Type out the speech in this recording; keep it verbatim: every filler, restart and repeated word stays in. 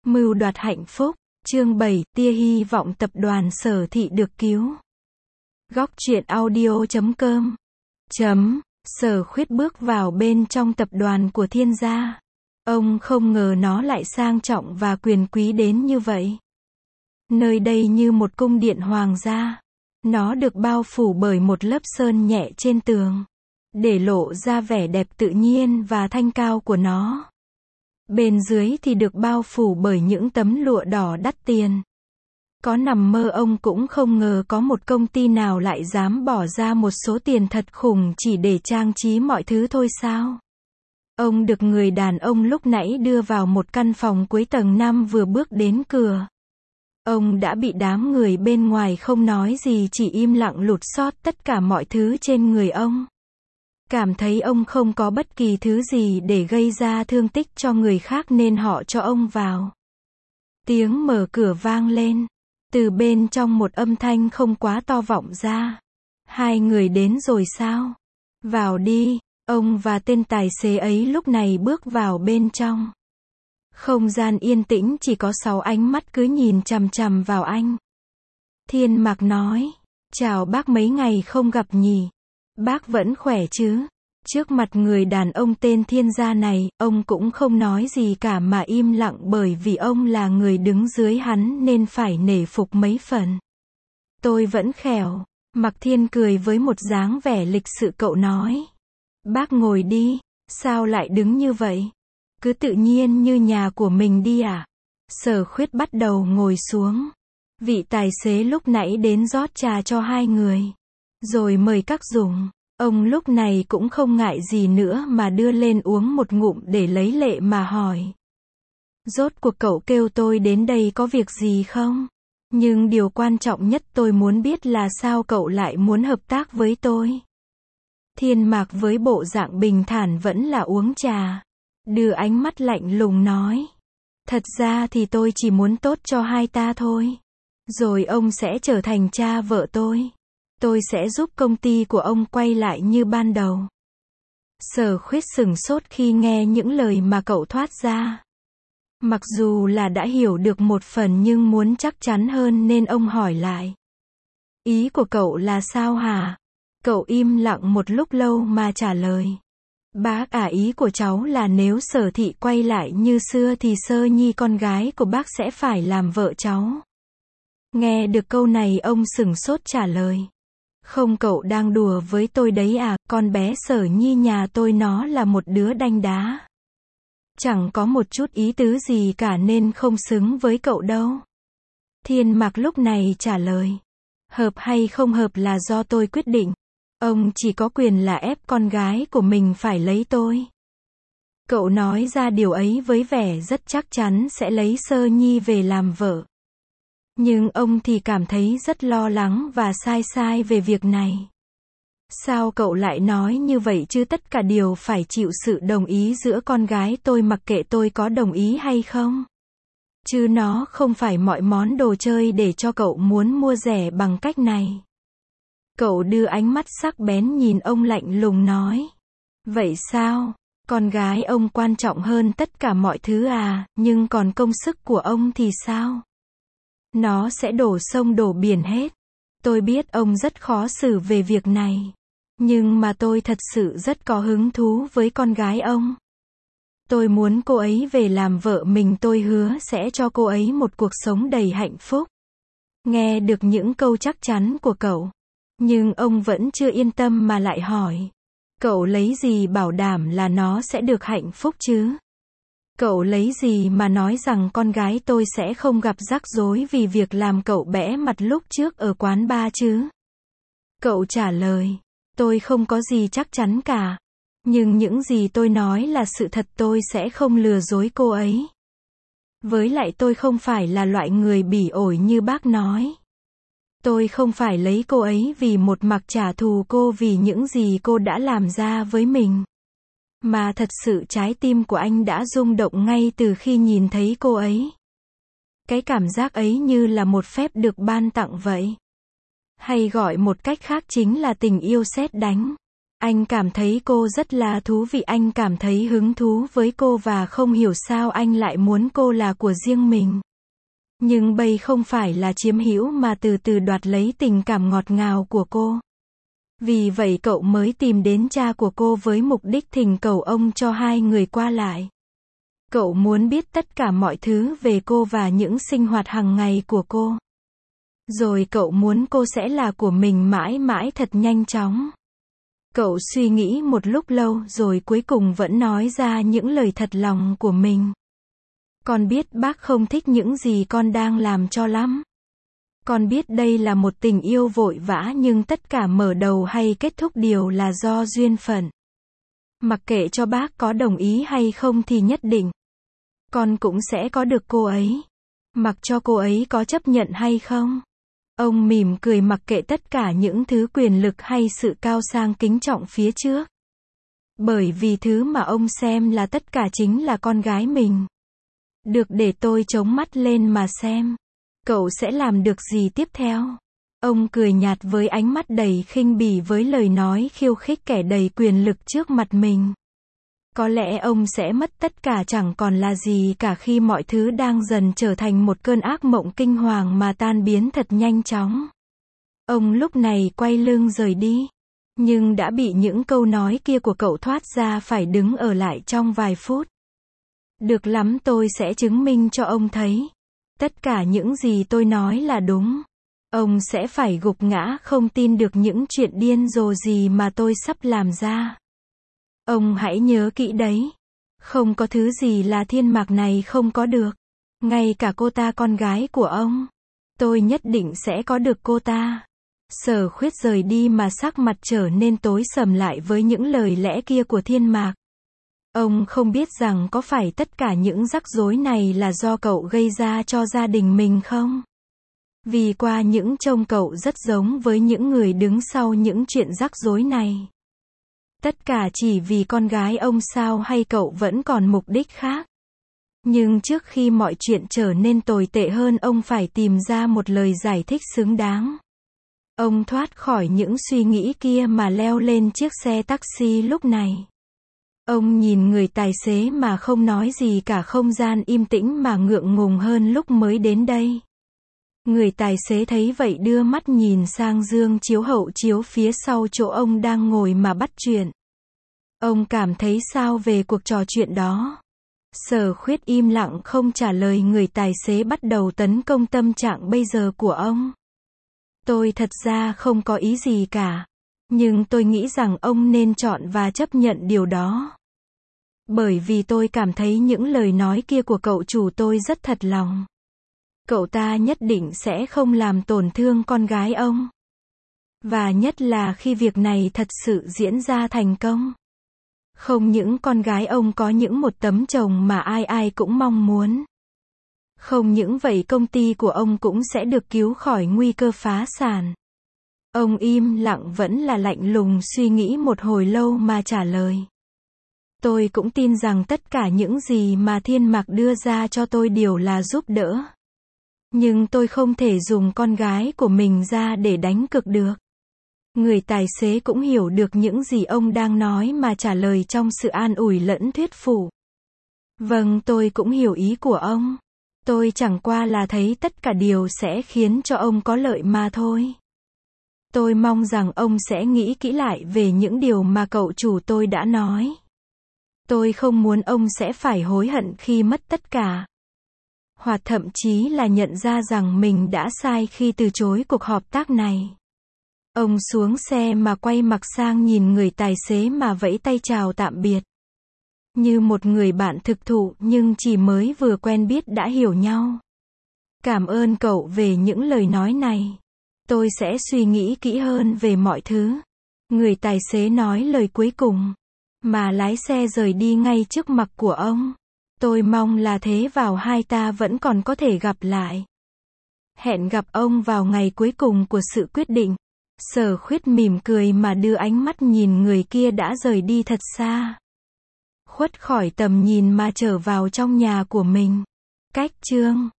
Mưu đoạt hạnh phúc. Chương bảy, tia hy vọng tập đoàn Sở Thị được cứu. Góc truyện audio chấm com. Chấm. Sở Khuyết bước vào bên trong tập đoàn của Thiên gia. Ông không ngờ nó lại sang trọng và quyền quý đến như vậy. Nơi đây như một cung điện hoàng gia. Nó được bao phủ bởi một lớp sơn nhẹ trên tường, để lộ ra vẻ đẹp tự nhiên và thanh cao của nó. Bên dưới thì được bao phủ bởi những tấm lụa đỏ đắt tiền. Có nằm mơ ông cũng không ngờ có một công ty nào lại dám bỏ ra một số tiền thật khủng chỉ để trang trí mọi thứ thôi sao? Ông được người đàn ông lúc nãy đưa vào một căn phòng cuối tầng năm vừa bước đến cửa. Ông đã bị đám người bên ngoài không nói gì chỉ im lặng lụt xót tất cả mọi thứ trên người ông. Cảm thấy ông không có bất kỳ thứ gì để gây ra thương tích cho người khác nên họ cho ông vào. Tiếng mở cửa vang lên. Từ bên trong một âm thanh không quá to vọng ra. Hai người đến rồi sao? Vào đi. Ông và tên tài xế ấy lúc này bước vào bên trong. Không gian yên tĩnh chỉ có sáu ánh mắt cứ nhìn chằm chằm vào anh. Thiên Mạc nói. Chào bác, mấy ngày không gặp nhỉ? Bác vẫn khỏe chứ? Trước mặt người đàn ông tên Thiên gia này, ông cũng không nói gì cả mà im lặng bởi vì ông là người đứng dưới hắn nên phải nể phục mấy phần. Tôi vẫn khỏe. Mạc Thiên cười với một dáng vẻ lịch sự cậu nói. Bác ngồi đi, sao lại đứng như vậy? Cứ tự nhiên như nhà của mình đi à? Sở Khuyết bắt đầu ngồi xuống. Vị tài xế lúc nãy đến rót trà cho hai người. Rồi mời các dùng. Ông lúc này cũng không ngại gì nữa mà đưa lên uống một ngụm để lấy lệ mà hỏi. Rốt cuộc cậu kêu tôi đến đây có việc gì không? Nhưng điều quan trọng nhất tôi muốn biết là sao cậu lại muốn hợp tác với tôi? Thiên Mạc với bộ dạng bình thản vẫn là uống trà. Đưa ánh mắt lạnh lùng nói. Thật ra thì tôi chỉ muốn tốt cho hai ta thôi. Rồi ông sẽ trở thành cha vợ tôi. Tôi sẽ giúp công ty của ông quay lại như ban đầu. Sở Khuyết sửng sốt khi nghe những lời mà cậu thoát ra. Mặc dù là đã hiểu được một phần nhưng muốn chắc chắn hơn nên ông hỏi lại. Ý của cậu là sao hả? Cậu im lặng một lúc lâu mà trả lời. Bác à, ý của cháu là nếu Sở Thị quay lại như xưa thì Sơ Nhi con gái của bác sẽ phải làm vợ cháu. Nghe được câu này ông sửng sốt trả lời. Không, cậu đang đùa với tôi đấy à? Con bé Sở Nhi nhà tôi nó là một đứa đanh đá. Chẳng có một chút ý tứ gì cả nên không xứng với cậu đâu. Thiên Mạc lúc này trả lời. Hợp hay không hợp là do tôi quyết định. Ông chỉ có quyền là ép con gái của mình phải lấy tôi. Cậu nói ra điều ấy với vẻ rất chắc chắn sẽ lấy Sơ Nhi về làm vợ. Nhưng ông thì cảm thấy rất lo lắng và sai sai về việc này. Sao cậu lại nói như vậy chứ? Tất cả đều phải chịu sự đồng ý giữa con gái tôi, mặc kệ tôi có đồng ý hay không. Chứ nó không phải mọi món đồ chơi để cho cậu muốn mua rẻ bằng cách này. Cậu đưa ánh mắt sắc bén nhìn ông lạnh lùng nói. Vậy sao? Con gái ông quan trọng hơn tất cả mọi thứ à? Nhưng còn công sức của ông thì sao? Nó sẽ đổ sông đổ biển hết. Tôi biết ông rất khó xử về việc này. Nhưng mà tôi thật sự rất có hứng thú với con gái ông. Tôi muốn cô ấy về làm vợ mình, tôi hứa sẽ cho cô ấy một cuộc sống đầy hạnh phúc. Nghe được những câu chắc chắn của cậu. Nhưng ông vẫn chưa yên tâm mà lại hỏi. Cậu lấy gì bảo đảm là nó sẽ được hạnh phúc chứ? Cậu lấy gì mà nói rằng con gái tôi sẽ không gặp rắc rối vì việc làm cậu bẽ mặt lúc trước ở quán bar chứ? Cậu trả lời. Tôi không có gì chắc chắn cả. Nhưng những gì tôi nói là sự thật, tôi sẽ không lừa dối cô ấy. Với lại tôi không phải là loại người bỉ ổi như bác nói. Tôi không phải lấy cô ấy vì một mặt trả thù cô vì những gì cô đã làm ra với mình. Mà thật sự trái tim của anh đã rung động ngay từ khi nhìn thấy cô ấy. Cái cảm giác ấy như là một phép được ban tặng vậy. Hay gọi một cách khác chính là tình yêu sét đánh. Anh cảm thấy cô rất là thú vị, anh cảm thấy hứng thú với cô và không hiểu sao anh lại muốn cô là của riêng mình. Nhưng bây không phải là chiếm hữu mà từ từ đoạt lấy tình cảm ngọt ngào của cô. Vì vậy cậu mới tìm đến cha của cô với mục đích thỉnh cầu ông cho hai người qua lại. Cậu muốn biết tất cả mọi thứ về cô và những sinh hoạt hàng ngày của cô. Rồi cậu muốn cô sẽ là của mình mãi mãi thật nhanh chóng. Cậu suy nghĩ một lúc lâu rồi cuối cùng vẫn nói ra những lời thật lòng của mình. Con biết bác không thích những gì con đang làm cho lắm. Con biết đây là một tình yêu vội vã nhưng tất cả mở đầu hay kết thúc đều là do duyên phận. Mặc kệ cho bác có đồng ý hay không thì nhất định con cũng sẽ có được cô ấy. Mặc cho cô ấy có chấp nhận hay không. Ông mỉm cười mặc kệ tất cả những thứ quyền lực hay sự cao sang kính trọng phía trước. Bởi vì thứ mà ông xem là tất cả chính là con gái mình. Được, để tôi chống mắt lên mà xem. Cậu sẽ làm được gì tiếp theo? Ông cười nhạt với ánh mắt đầy khinh bỉ với lời nói khiêu khích kẻ đầy quyền lực trước mặt mình. Có lẽ ông sẽ mất tất cả, chẳng còn là gì cả khi mọi thứ đang dần trở thành một cơn ác mộng kinh hoàng mà tan biến thật nhanh chóng. Ông lúc này quay lưng rời đi. Nhưng đã bị những câu nói kia của cậu thoát ra phải đứng ở lại trong vài phút. Được lắm, tôi sẽ chứng minh cho ông thấy. Tất cả những gì tôi nói là đúng. Ông sẽ phải gục ngã không tin được những chuyện điên rồ gì mà tôi sắp làm ra. Ông hãy nhớ kỹ đấy. Không có thứ gì là thiên mạc này không có được. Ngay cả cô ta, con gái của ông. Tôi nhất định sẽ có được cô ta. Sở Khuyết rời đi mà sắc mặt trở nên tối sầm lại với những lời lẽ kia của thiên mạc. Ông không biết rằng có phải tất cả những rắc rối này là do cậu gây ra cho gia đình mình không? Vì qua những trông cậu rất giống với những người đứng sau những chuyện rắc rối này. Tất cả chỉ vì con gái ông sao, hay cậu vẫn còn mục đích khác? Nhưng trước khi mọi chuyện trở nên tồi tệ hơn, ông phải tìm ra một lời giải thích xứng đáng. Ông thoát khỏi những suy nghĩ kia mà leo lên chiếc xe taxi lúc này. Ông nhìn người tài xế mà không nói gì cả, không gian im tĩnh mà ngượng ngùng hơn lúc mới đến đây. Người tài xế thấy vậy đưa mắt nhìn sang gương chiếu hậu chiếu phía sau chỗ ông đang ngồi mà bắt chuyện. Ông cảm thấy sao về cuộc trò chuyện đó? Sở Khuyết im lặng không trả lời. Người tài xế bắt đầu tấn công tâm trạng bây giờ của ông. Tôi thật ra không có ý gì cả. Nhưng tôi nghĩ rằng ông nên chọn và chấp nhận điều đó. Bởi vì tôi cảm thấy những lời nói kia của cậu chủ tôi rất thật lòng. Cậu ta nhất định sẽ không làm tổn thương con gái ông. Và nhất là khi việc này thật sự diễn ra thành công. Không những con gái ông có những một tấm chồng mà ai ai cũng mong muốn. Không những vậy, công ty của ông cũng sẽ được cứu khỏi nguy cơ phá sản. Ông im lặng vẫn là lạnh lùng, suy nghĩ một hồi lâu mà trả lời. Tôi cũng tin rằng tất cả những gì mà thiên mạc đưa ra cho tôi đều là giúp đỡ. Nhưng tôi không thể dùng con gái của mình ra để đánh cược được. Người tài xế cũng hiểu được những gì ông đang nói mà trả lời trong sự an ủi lẫn thuyết phục. Vâng, tôi cũng hiểu ý của ông. Tôi chẳng qua là thấy tất cả điều sẽ khiến cho ông có lợi mà thôi. Tôi mong rằng ông sẽ nghĩ kỹ lại về những điều mà cậu chủ tôi đã nói. Tôi không muốn ông sẽ phải hối hận khi mất tất cả. Hoặc thậm chí là nhận ra rằng mình đã sai khi từ chối cuộc họp tác này. Ông xuống xe mà quay mặt sang nhìn người tài xế mà vẫy tay chào tạm biệt. Như một người bạn thực thụ nhưng chỉ mới vừa quen biết đã hiểu nhau. Cảm ơn cậu về những lời nói này. Tôi sẽ suy nghĩ kỹ hơn về mọi thứ. Người tài xế nói lời cuối cùng. Mà lái xe rời đi ngay trước mặt của ông. Tôi mong là thế vào hai ta vẫn còn có thể gặp lại. Hẹn gặp ông vào ngày cuối cùng của sự quyết định. Sở Khuyết mỉm cười mà đưa ánh mắt nhìn người kia đã rời đi thật xa. Khuất khỏi tầm nhìn mà trở vào trong nhà của mình. Cách chương